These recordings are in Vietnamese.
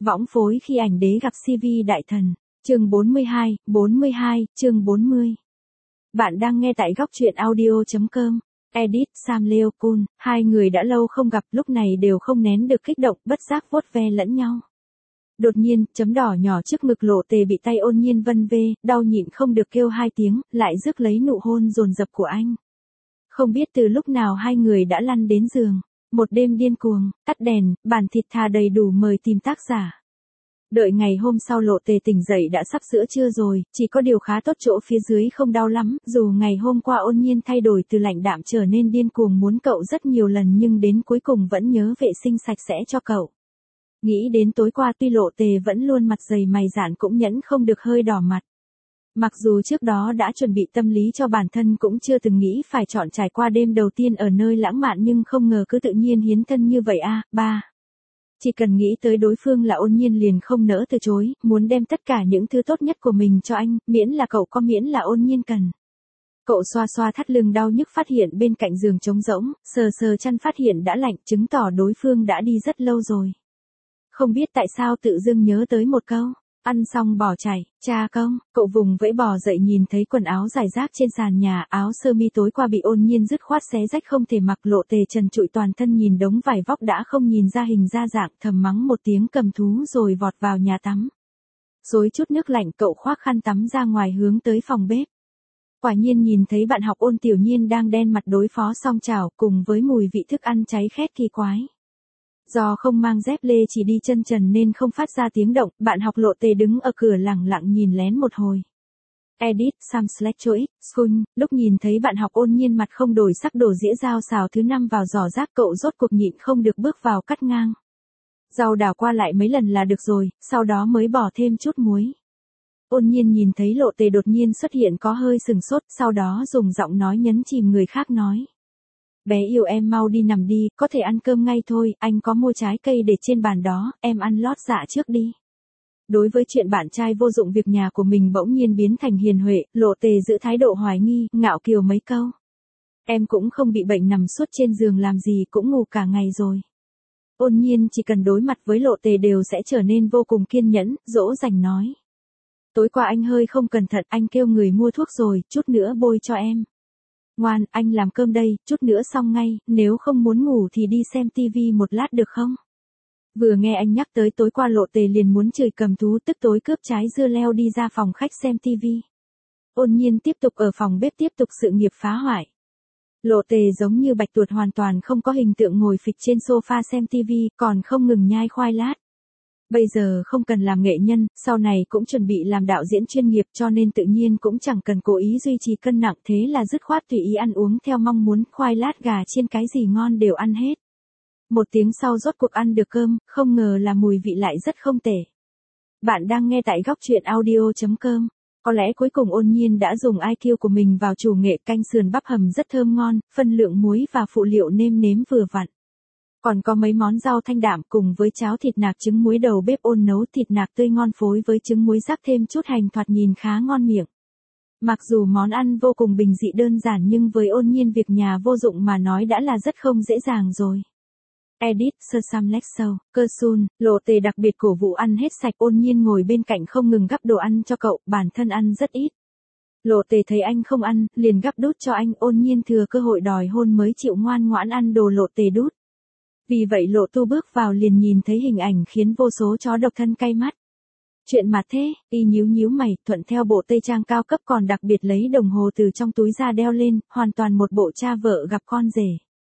Võng phối khi ảnh đế gặp CV đại thần. Chương 42, chương 40. Bạn đang nghe tại góc truyện audio.com. Edit Sam Leopold, hai người đã lâu không gặp, lúc này đều không nén được kích động, bất giác vuốt ve lẫn nhau. Đột nhiên, chấm đỏ nhỏ trước ngực Lộ Tề bị tay Ôn Nhiên vân vê, đau nhịn không được kêu hai tiếng, lại rước lấy nụ hôn dồn dập của anh. Không biết từ lúc nào hai người đã lăn đến giường. Một đêm điên cuồng, tắt đèn, bàn thịt thà đầy đủ mời tìm tác giả. Đợi ngày hôm sau Lộ Tề tỉnh dậy đã sắp giữa trưa rồi, chỉ có điều khá tốt chỗ phía dưới không đau lắm, dù ngày hôm qua Ôn Nhiên thay đổi từ lạnh đạm trở nên điên cuồng muốn cậu rất nhiều lần nhưng đến cuối cùng vẫn nhớ vệ sinh sạch sẽ cho cậu. Nghĩ đến tối qua tuy Lộ Tề vẫn luôn mặt dày mày dạn cũng nhẫn không được hơi đỏ mặt. Mặc dù trước đó đã chuẩn bị tâm lý cho bản thân cũng chưa từng nghĩ phải chọn trải qua đêm đầu tiên ở nơi lãng mạn nhưng không ngờ cứ tự nhiên hiến thân như vậy ba. Chỉ cần nghĩ tới đối phương là Ôn Nhiên liền không nỡ từ chối, muốn đem tất cả những thứ tốt nhất của mình cho anh, miễn là cậu có miễn là Ôn Nhiên cần. Cậu xoa xoa thắt lưng đau nhức phát hiện bên cạnh giường trống rỗng, sờ sờ chăn phát hiện đã lạnh chứng tỏ đối phương đã đi rất lâu rồi. Không biết tại sao tự dưng nhớ tới một câu. Ăn xong bỏ chạy, cha công, cậu vùng vẫy bò dậy nhìn thấy quần áo rải rác trên sàn nhà, áo sơ mi tối qua bị Ôn Nhiên dứt khoát xé rách không thể mặc, Lộ Tề trần trụi toàn thân nhìn đống vải vóc đã không nhìn ra hình ra dạng, thầm mắng một tiếng cầm thú rồi vọt vào nhà tắm. Xối chút nước lạnh cậu khoác khăn tắm ra ngoài hướng tới phòng bếp. Quả nhiên nhìn thấy bạn học Ôn Tiểu Nhiên đang đen mặt đối phó song chảo cùng với mùi vị thức ăn cháy khét kỳ quái. Do không mang dép lê chỉ đi chân trần nên không phát ra tiếng động, bạn học Lộ Tề đứng ở cửa lẳng lặng nhìn lén một hồi. Edit Sam Slectroix, Skun, lúc nhìn thấy bạn học Ôn Nhiên mặt không đổi sắc đổ dĩa dao xào thứ 5 vào giỏ rác cậu rốt cuộc nhịn không được bước vào cắt ngang. Rau đảo qua lại mấy lần là được rồi, sau đó mới bỏ thêm chút muối. Ôn Nhiên nhìn thấy Lộ Tề đột nhiên xuất hiện có hơi sừng sốt, sau đó dùng giọng nói nhấn chìm người khác nói. Bé yêu em mau đi nằm đi, có thể ăn cơm ngay thôi, anh có mua trái cây để trên bàn đó, em ăn lót dạ trước đi. Đối với chuyện bạn trai vô dụng việc nhà của mình bỗng nhiên biến thành hiền huệ, Lộ Tề giữ thái độ hoài nghi, ngạo kiều mấy câu. Em cũng không bị bệnh nằm suốt trên giường làm gì cũng ngủ cả ngày rồi. Ôn Nhiên chỉ cần đối mặt với Lộ Tề đều sẽ trở nên vô cùng kiên nhẫn, dỗ dành nói. Tối qua anh hơi không cẩn thận, anh kêu người mua thuốc rồi, chút nữa bôi cho em. Ngoan, anh làm cơm đây, chút nữa xong ngay, nếu không muốn ngủ thì đi xem tivi một lát được không? Vừa nghe anh nhắc tới tối qua Lộ Tề liền muốn chửi cầm thú tức tối cướp trái dưa leo đi ra phòng khách xem tivi. Ôn Nhiên tiếp tục ở phòng bếp tiếp tục sự nghiệp phá hoại. Lộ Tề giống như bạch tuộc hoàn toàn không có hình tượng ngồi phịch trên sofa xem tivi, còn không ngừng nhai khoai lát. Bây giờ không cần làm nghệ nhân, sau này cũng chuẩn bị làm đạo diễn chuyên nghiệp cho nên tự nhiên cũng chẳng cần cố ý duy trì cân nặng thế là dứt khoát tùy ý ăn uống theo mong muốn, khoai lát gà chiên cái gì ngon đều ăn hết. Một tiếng sau rốt cuộc ăn được cơm, không ngờ là mùi vị lại rất không tệ. Bạn đang nghe tại góc truyện audio.com. Có lẽ cuối cùng Ôn Nhiên đã dùng IQ của mình vào chủ nghệ canh sườn bắp hầm rất thơm ngon, phân lượng muối và phụ liệu nêm nếm vừa vặn. Còn có mấy món rau thanh đạm cùng với cháo thịt nạc trứng muối đầu bếp Ôn nấu thịt nạc tươi ngon phối với trứng muối rắc thêm chút hành thoạt nhìn khá ngon miệng. Mặc dù món ăn vô cùng bình dị đơn giản nhưng với Ôn Nhiên việc nhà vô dụng mà nói đã là rất không dễ dàng rồi. Edit Sir Sam Lexow, Kersun, Lộ Tề đặc biệt cổ vũ ăn hết sạch, Ôn Nhiên ngồi bên cạnh không ngừng gắp đồ ăn cho cậu, bản thân ăn rất ít. Lộ Tề thấy anh không ăn, liền gắp đút cho anh, Ôn Nhiên thừa cơ hội đòi hôn mới chịu ngoan ngoãn ăn đồ Lộ Tề đút. Vì vậy Lộ Tu bước vào liền nhìn thấy hình ảnh khiến vô số chó độc thân cay mắt. Chuyện mà thế, y nhíu mày, thuận theo bộ tây trang cao cấp còn đặc biệt lấy đồng hồ từ trong túi ra đeo lên, hoàn toàn một bộ cha vợ gặp con rể.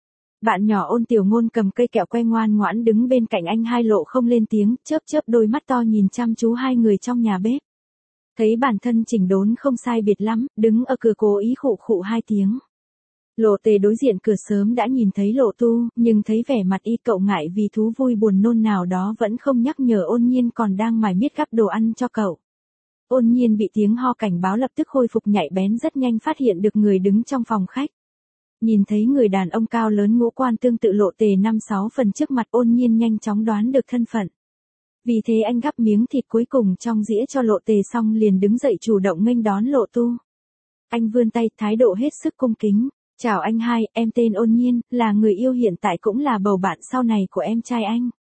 Bạn nhỏ Ôn Tiểu Ngôn cầm cây kẹo que ngoan ngoãn đứng bên cạnh anh hai Lộ không lên tiếng, chớp đôi mắt to nhìn chăm chú hai người trong nhà bếp. Thấy bản thân chỉnh đốn không sai biệt lắm, đứng ở cửa cố ý khụ khụ hai tiếng. Lộ Tề đối diện cửa sớm đã nhìn thấy Lộ Tu, nhưng thấy vẻ mặt y cậu ngại vì thú vui buồn nôn nào đó vẫn không nhắc nhở Ôn Nhiên còn đang mải miết gắp đồ ăn cho cậu. Ôn Nhiên bị tiếng ho cảnh báo lập tức khôi phục nhạy bén rất nhanh phát hiện được người đứng trong phòng khách. Nhìn thấy người đàn ông cao lớn ngũ quan tương tự Lộ Tề 5-6 phần trước mặt Ôn Nhiên nhanh chóng đoán được thân phận. Vì thế anh gắp miếng thịt cuối cùng trong dĩa cho Lộ Tề xong liền đứng dậy chủ động nghênh đón Lộ Tu. Anh vươn tay, thái độ hết sức cung kính. Chào anh hai, em tên Ôn Nhiên, là người yêu hiện tại cũng là bầu bạn sau này của em trai anh.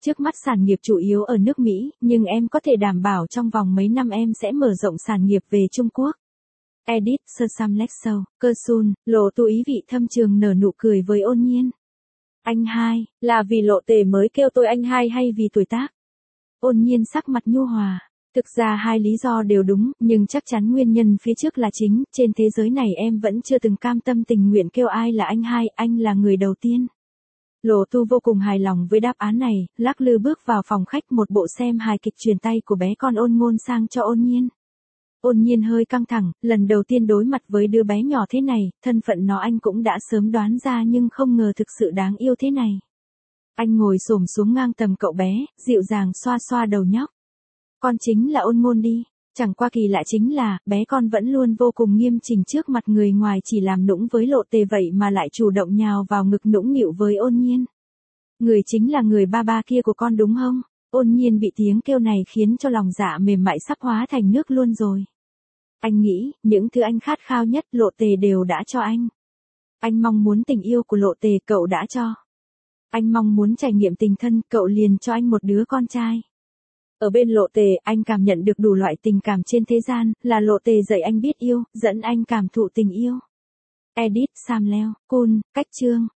Trước mắt sản nghiệp chủ yếu ở nước Mỹ, nhưng em có thể đảm bảo trong vòng mấy năm em sẽ mở rộng sản nghiệp về Trung Quốc. Edit, Sơ Sam Lexo, Cơ Sun, Lộ Tu ý vị thâm trường nở nụ cười với Ôn Nhiên. Anh hai, là vì Lộ Tề mới kêu tôi anh hai hay vì tuổi tác? Ôn Nhiên sắc mặt nhu hòa. Thực ra hai lý do đều đúng, nhưng chắc chắn nguyên nhân phía trước là chính, trên thế giới này em vẫn chưa từng cam tâm tình nguyện kêu ai là anh hai, anh là người đầu tiên. Lộ Tu vô cùng hài lòng với đáp án này, lắc lư bước vào phòng khách một bộ xem hài kịch truyền tay của bé con Ôn Ngôn sang cho Ôn Nhiên. Ôn Nhiên hơi căng thẳng, lần đầu tiên đối mặt với đứa bé nhỏ thế này, thân phận nó anh cũng đã sớm đoán ra nhưng không ngờ thực sự đáng yêu thế này. Anh ngồi xổm xuống ngang tầm cậu bé, dịu dàng xoa xoa đầu nhóc. Con chính là Ôn Ngôn đi. Chẳng qua kỳ lạ chính là, bé con vẫn luôn vô cùng nghiêm chỉnh trước mặt người ngoài, chỉ làm nũng với Lộ Tề vậy mà lại chủ động nhào vào ngực nũng nịu với Ôn Nhiên. Người chính là người ba ba kia của con đúng không? Ôn Nhiên bị tiếng kêu này khiến cho lòng dạ mềm mại sắp hóa thành nước luôn rồi. Anh nghĩ, những thứ anh khát khao nhất Lộ Tề đều đã cho anh. Anh mong muốn tình yêu của Lộ Tề, cậu đã cho. Anh mong muốn trải nghiệm tình thân, cậu liền cho anh một đứa con trai. Ở bên Lộ Tề, anh cảm nhận được đủ loại tình cảm trên thế gian, là Lộ Tề dạy anh biết yêu, dẫn anh cảm thụ tình yêu. Edit, Sam Leo, Kun, cách chương.